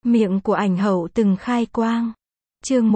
Miệng của ảnh hậu từng khai quang. Chương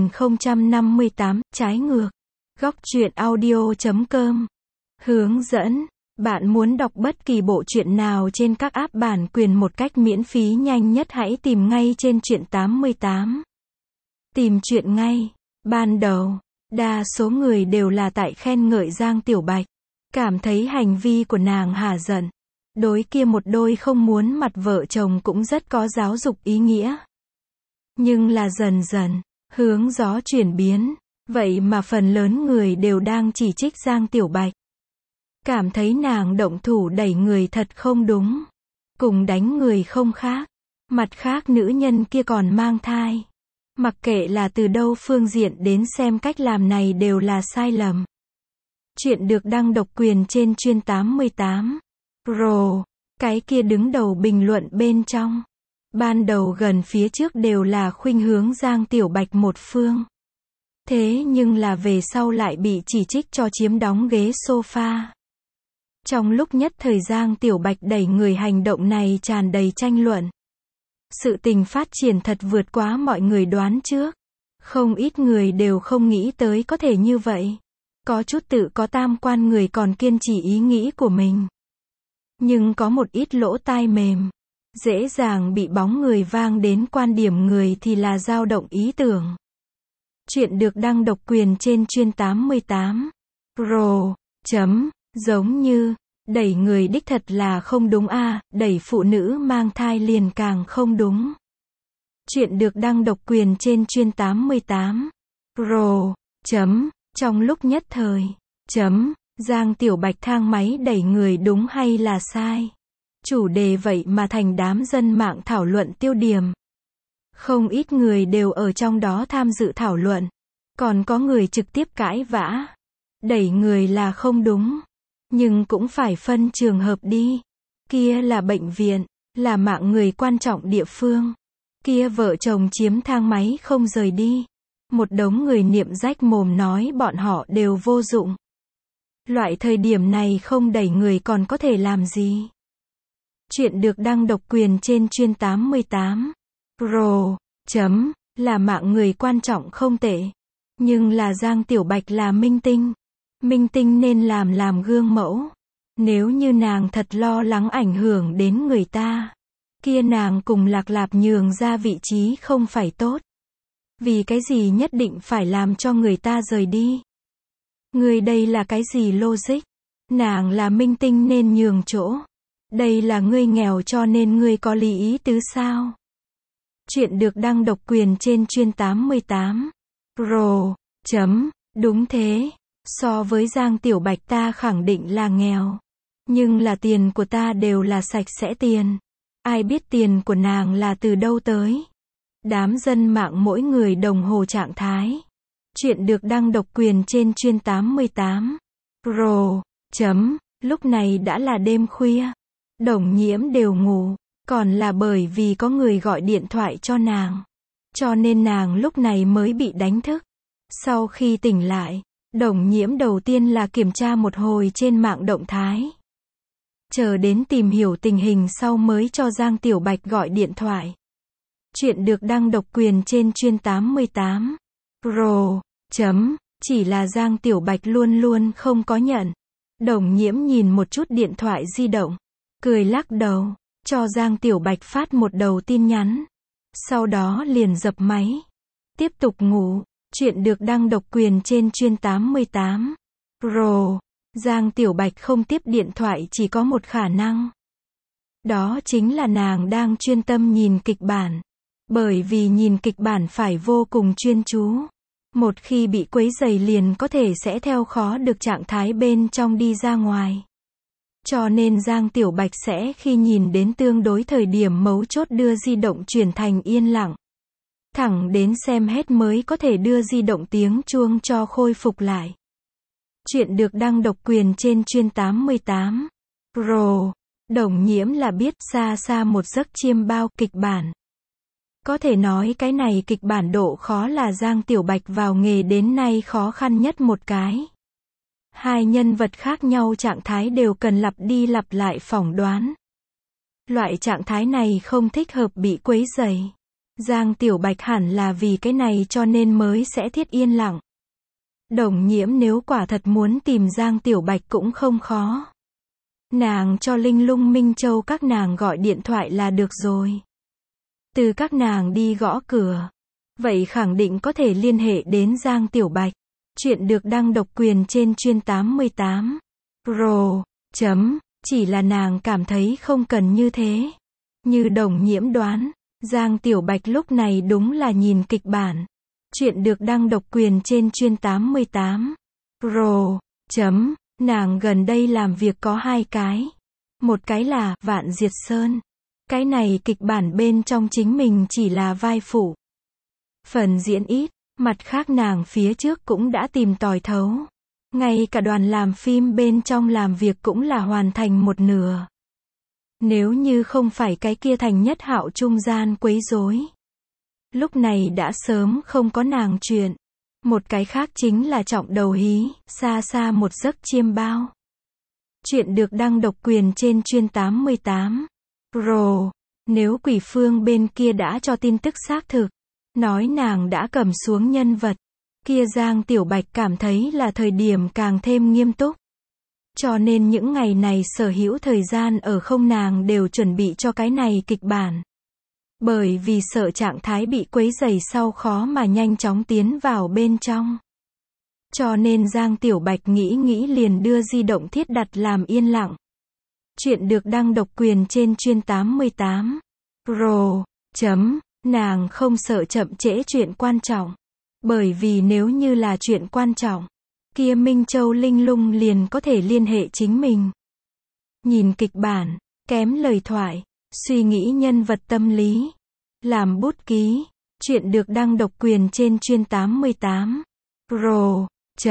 1058, trái ngược. Góc truyện audio.com. Hướng dẫn. Bạn muốn đọc bất kỳ bộ truyện nào trên các app bản quyền một cách miễn phí nhanh nhất, hãy tìm ngay trên Truyện 88. Tìm truyện ngay. Ban đầu, đa số người đều là tại khen ngợi Giang Tiểu Bạch. Cảm thấy hành vi của nàng hả giận. Đối kia một đôi không muốn mặt vợ chồng cũng rất có giáo dục ý nghĩa. Nhưng là dần dần, hướng gió chuyển biến, vậy mà phần lớn người đều đang chỉ trích Giang Tiểu Bạch. Cảm thấy nàng động thủ đẩy người thật không đúng. Cùng đánh người không khác. Mặt khác nữ nhân kia còn mang thai. Mặc kệ là từ đâu phương diện đến xem cách làm này đều là sai lầm. Chuyện được đăng độc quyền trên Truyện 88. Rồ, cái kia đứng đầu bình luận bên trong. Ban đầu gần phía trước đều là khuynh hướng Giang Tiểu Bạch một phương. Thế nhưng là về sau lại bị chỉ trích cho chiếm đóng ghế sofa. Trong lúc nhất thời Giang Tiểu Bạch đẩy người hành động này tràn đầy tranh luận. Sự tình phát triển thật vượt quá mọi người đoán trước. Không ít người đều không nghĩ tới có thể như vậy. Có chút tự có tam quan người còn kiên trì ý nghĩ của mình. Nhưng có một ít lỗ tai mềm. Dễ dàng bị bóng người vang đến quan điểm người thì là dao động ý tưởng. Chuyện được đăng độc quyền trên Truyện 88. Rồ, giống như, đẩy người đích thật là không đúng a, đẩy phụ nữ mang thai liền càng không đúng. Chuyện được đăng độc quyền trên Truyện 88. Rồ, trong lúc nhất thời, Giang Tiểu Bạch thang máy đẩy người đúng hay là sai? Chủ đề vậy mà thành đám dân mạng thảo luận tiêu điểm. Không ít người đều ở trong đó tham dự thảo luận. Còn có người trực tiếp cãi vã. Đẩy người là không đúng. Nhưng cũng phải phân trường hợp đi. Kia là bệnh viện, là mạng người quan trọng địa phương. Kia vợ chồng chiếm thang máy không rời đi. Một đống người niệm rách mồm nói bọn họ đều vô dụng. Loại thời điểm này không đẩy người còn có thể làm gì? Chuyện được đăng độc quyền trên Truyện 88. Rồ, là mạng người quan trọng không tệ. Nhưng là Giang Tiểu Bạch là minh tinh. Minh tinh nên làm gương mẫu. Nếu như nàng thật lo lắng ảnh hưởng đến người ta, kia nàng cùng Lạc Lạp nhường ra vị trí không phải tốt. Vì cái gì nhất định phải làm cho người ta rời đi? Người đây là cái gì logic? Nàng là minh tinh nên nhường chỗ. Đây là ngươi nghèo cho nên ngươi có lý ý tứ sao? Chuyện được đăng độc quyền trên Truyện 88. Rồ, đúng thế. So với Giang Tiểu Bạch ta khẳng định là nghèo. Nhưng là tiền của ta đều là sạch sẽ tiền. Ai biết tiền của nàng là từ đâu tới? Đám dân mạng mỗi người đồng hồ trạng thái. Chuyện được đăng độc quyền trên Truyện 88. Rồ, lúc này đã là đêm khuya. Đồng Nhiễm đều ngủ. Còn là bởi vì có người gọi điện thoại cho nàng. Cho nên nàng lúc này mới bị đánh thức. Sau khi tỉnh lại, Đồng Nhiễm đầu tiên là kiểm tra một hồi trên mạng động thái. Chờ đến tìm hiểu tình hình sau mới cho Giang Tiểu Bạch gọi điện thoại. Chuyện được đăng độc quyền trên Truyện 88. Rồ, chỉ là Giang Tiểu Bạch luôn luôn không có nhận. Đồng Nhiễm nhìn một chút điện thoại di động, cười lắc đầu, cho Giang Tiểu Bạch phát một đầu tin nhắn. Sau đó liền dập máy. Tiếp tục ngủ. Chuyện được đăng độc quyền trên Truyện 88. Rồ, Giang Tiểu Bạch không tiếp điện thoại chỉ có một khả năng. Đó chính là nàng đang chuyên tâm nhìn kịch bản. Bởi vì nhìn kịch bản phải vô cùng chuyên chú. Một khi bị quấy rầy liền có thể sẽ theo khó được trạng thái bên trong đi ra ngoài. Cho nên Giang Tiểu Bạch sẽ khi nhìn đến tương đối thời điểm mấu chốt đưa di động chuyển thành yên lặng. Thẳng đến xem hết mới có thể đưa di động tiếng chuông cho khôi phục lại. Chuyện được đăng độc quyền trên Truyện 88. Rồ, Đồng Nhiễm là biết xa xa một giấc chiêm bao kịch bản. Có thể nói cái này kịch bản độ khó là Giang Tiểu Bạch vào nghề đến nay khó khăn nhất một cái. Hai nhân vật khác nhau trạng thái đều cần lặp đi lặp lại phỏng đoán. Loại trạng thái này không thích hợp bị quấy rầy. Giang Tiểu Bạch hẳn là vì cái này cho nên mới sẽ thiết yên lặng. Đồng Nhiễm nếu quả thật muốn tìm Giang Tiểu Bạch cũng không khó. Nàng cho Linh Lung Minh Châu các nàng gọi điện thoại là được rồi. Từ các nàng đi gõ cửa. Vậy khẳng định có thể liên hệ đến Giang Tiểu Bạch. Chuyện được đăng độc quyền trên Chuyên 88. Pro. Chỉ là nàng cảm thấy không cần như thế. Như Đồng Nhiễm đoán, Giang Tiểu Bạch lúc này đúng là nhìn kịch bản. Chuyện được đăng độc quyền trên Chuyên 88. Pro. Nàng gần đây làm việc có hai cái. Một cái là Vạn Diệt Sơn. Cái này kịch bản bên trong chính mình chỉ là vai phụ. Phần diễn ít, mặt khác nàng phía trước cũng đã tìm tòi thấu. Ngay cả đoàn làm phim bên trong làm việc cũng là hoàn thành một nửa. Nếu như không phải cái kia Thành Nhất Hạo trung gian quấy rối, lúc này đã sớm không có nàng chuyện. Một cái khác chính là trọng đầu hí, xa xa một giấc chiêm bao. Chuyện được đăng độc quyền trên Chuyên 88. Pro. Nếu Quỷ Phương bên kia đã cho tin tức xác thực, nói nàng đã cầm xuống nhân vật, kia Giang Tiểu Bạch cảm thấy là thời điểm càng thêm nghiêm túc. Cho nên những ngày này sở hữu thời gian ở không nàng đều chuẩn bị cho cái này kịch bản. Bởi vì sợ trạng thái bị quấy rầy sau khó mà nhanh chóng tiến vào bên trong. Cho nên Giang Tiểu Bạch nghĩ liền đưa di động thiết đặt làm yên lặng. Chuyện được đăng độc quyền trên Chuyên 88. Pro. Nàng không sợ chậm trễ chuyện quan trọng. Bởi vì nếu như là chuyện quan trọng, kia Minh Châu Linh Lung liền có thể liên hệ chính mình. Nhìn kịch bản, kém lời thoại, suy nghĩ nhân vật tâm lý, làm bút ký. Chuyện được đăng độc quyền trên Chuyên 88. Pro.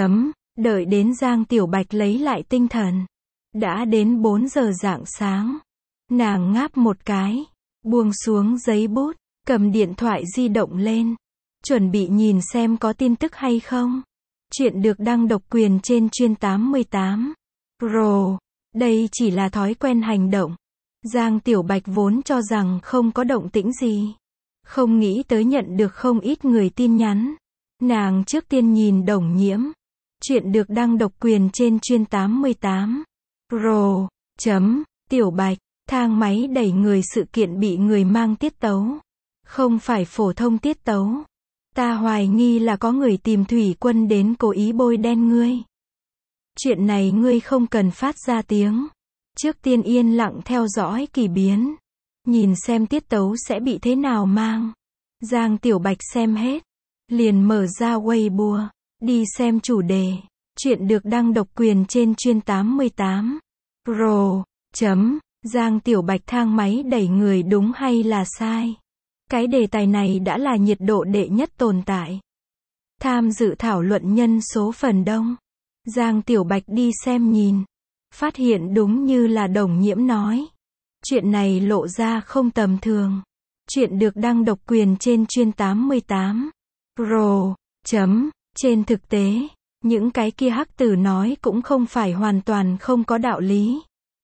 Đợi đến Giang Tiểu Bạch lấy lại tinh thần. Đã đến 4 giờ rạng sáng. Nàng ngáp một cái, buông xuống giấy bút, cầm điện thoại di động lên. Chuẩn bị nhìn xem có tin tức hay không. Chuyện được đăng độc quyền trên Chuyên 88. Pro. Đây chỉ là thói quen hành động. Giang Tiểu Bạch vốn cho rằng không có động tĩnh gì. Không nghĩ tới nhận được không ít người tin nhắn. Nàng trước tiên nhìn Đồng Nhiễm. Chuyện được đăng độc quyền trên Chuyên 88. Pro. Tiểu Bạch, thang máy đẩy người sự kiện bị người mang tiết tấu. Không phải phổ thông tiết tấu. Ta hoài nghi là có người tìm Thủy Quân đến cố ý bôi đen ngươi. Chuyện này ngươi không cần phát ra tiếng. Trước tiên yên lặng theo dõi kỳ biến. Nhìn xem tiết tấu sẽ bị thế nào mang. Giang Tiểu Bạch xem hết. Liền mở ra Weibo. Đi xem chủ đề. Chuyện được đăng độc quyền trên Chuyên 88. Pro. Giang Tiểu Bạch thang máy đẩy người đúng hay là sai? Cái đề tài này đã là nhiệt độ đệ nhất tồn tại. Tham dự thảo luận nhân số phần đông. Giang Tiểu Bạch đi xem nhìn. Phát hiện đúng như là Đồng Nhiễm nói. Chuyện này lộ ra không tầm thường. Chuyện được đăng độc quyền trên Chuyên 88. Pro. Trên thực tế, những cái kia hắc tử nói cũng không phải hoàn toàn không có đạo lý.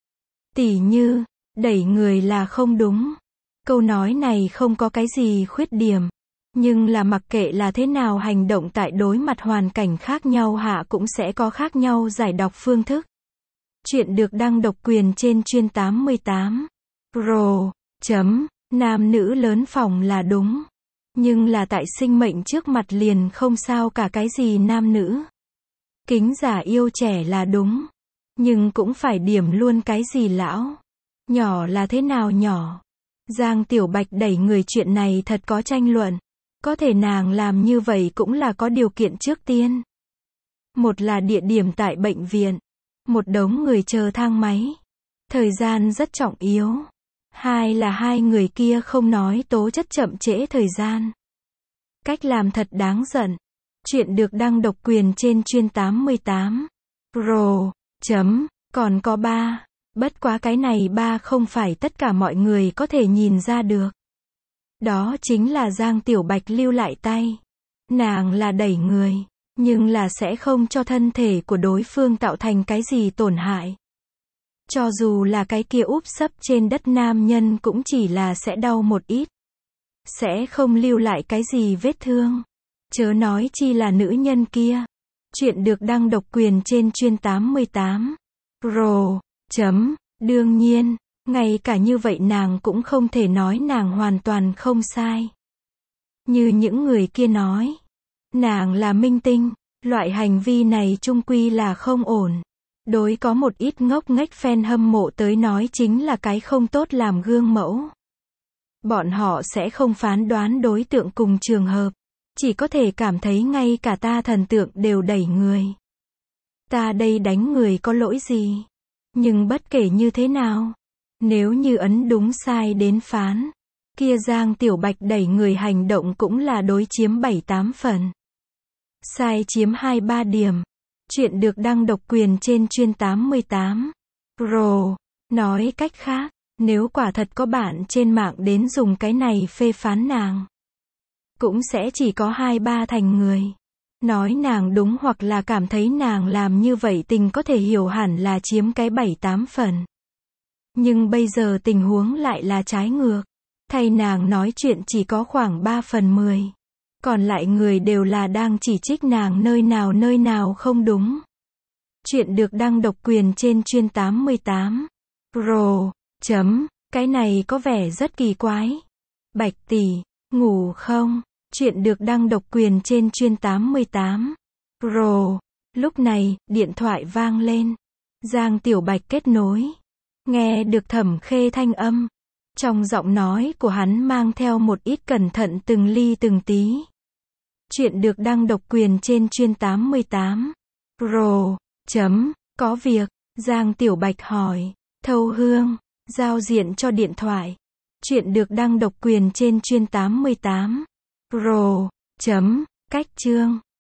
Tỉ như, đẩy người là không đúng. Câu nói này không có cái gì khuyết điểm. Nhưng là mặc kệ là thế nào hành động tại đối mặt hoàn cảnh khác nhau hạ cũng sẽ có khác nhau giải đọc phương thức. Chuyện được đăng độc quyền trên Chuyên 88. Pro. Nam nữ lớn phòng là đúng. Nhưng là tại sinh mệnh trước mặt liền không sao cả cái gì nam nữ. Kính già yêu trẻ là đúng. Nhưng cũng phải điểm luôn cái gì lão. Nhỏ là thế nào nhỏ. Giang Tiểu Bạch đẩy người chuyện này thật có tranh luận. Có thể nàng làm như vậy cũng là có điều kiện trước tiên. Một là địa điểm tại bệnh viện. Một đống người chờ thang máy. Thời gian rất trọng yếu. Hai là hai người kia không nói tố chất chậm trễ thời gian. Cách làm thật đáng giận. Chuyện được đăng độc quyền trên Chuyên 88. Pro. Còn có 3. Bất quá cái này 3 không phải tất cả mọi người có thể nhìn ra được. Đó chính là Giang Tiểu Bạch lưu lại tay. Nàng là đẩy người, nhưng là sẽ không cho thân thể của đối phương tạo thành cái gì tổn hại. Cho dù là cái kia úp sấp trên đất nam nhân cũng chỉ là sẽ đau một ít. sẽ không lưu lại cái gì vết thương. Chớ nói chi là nữ nhân kia. Chuyện được đăng độc quyền trên chuyên 88. Pro. Đương nhiên, ngay cả như vậy nàng cũng không thể nói nàng hoàn toàn không sai. Như những người kia nói, nàng là minh tinh, loại hành vi này chung quy là không ổn. Đối có một ít ngốc nghếch fan hâm mộ tới nói chính là cái không tốt làm gương mẫu. Bọn họ sẽ không phán đoán đối tượng cùng trường hợp, chỉ có thể cảm thấy ngay cả ta thần tượng đều đẩy người. Ta đây đánh người có lỗi gì? Nhưng bất kể như thế nào, nếu như ấn đúng sai đến phán, kia Giang Tiểu Bạch đẩy người hành động cũng là đối chiếm 7-8 phần. Sai chiếm 2-3 điểm. Chuyện được đăng độc quyền trên chuyên 88. Pro. Nói cách khác, nếu quả thật có bạn trên mạng đến dùng cái này phê phán nàng, cũng sẽ chỉ có 2-3 thành người nói nàng đúng hoặc là cảm thấy nàng làm như vậy tình có thể hiểu hẳn là chiếm cái 7-8 phần. Nhưng bây giờ tình huống lại là trái ngược. Thay nàng nói chuyện chỉ có khoảng 3 phần 10. Còn lại người đều là đang chỉ trích nàng nơi nào không đúng. Chuyện được đăng độc quyền trên chuyên 88. Pro. Cái này có vẻ rất kỳ quái. Bạch tỷ, ngủ không? Chuyện được đăng độc quyền trên chuyên 88. Pro. Lúc này, điện thoại vang lên. Giang Tiểu Bạch kết nối. Nghe được Thẩm Khê thanh âm. Trong giọng nói của hắn mang theo một ít cẩn thận từng ly từng tí. Chuyện được đăng độc quyền trên chuyên 88. Pro. Có việc, Giang Tiểu Bạch hỏi. Thâu Hương, giao diện cho điện thoại. Chuyện được đăng độc quyền trên chuyên 88. Pro. Cách chương.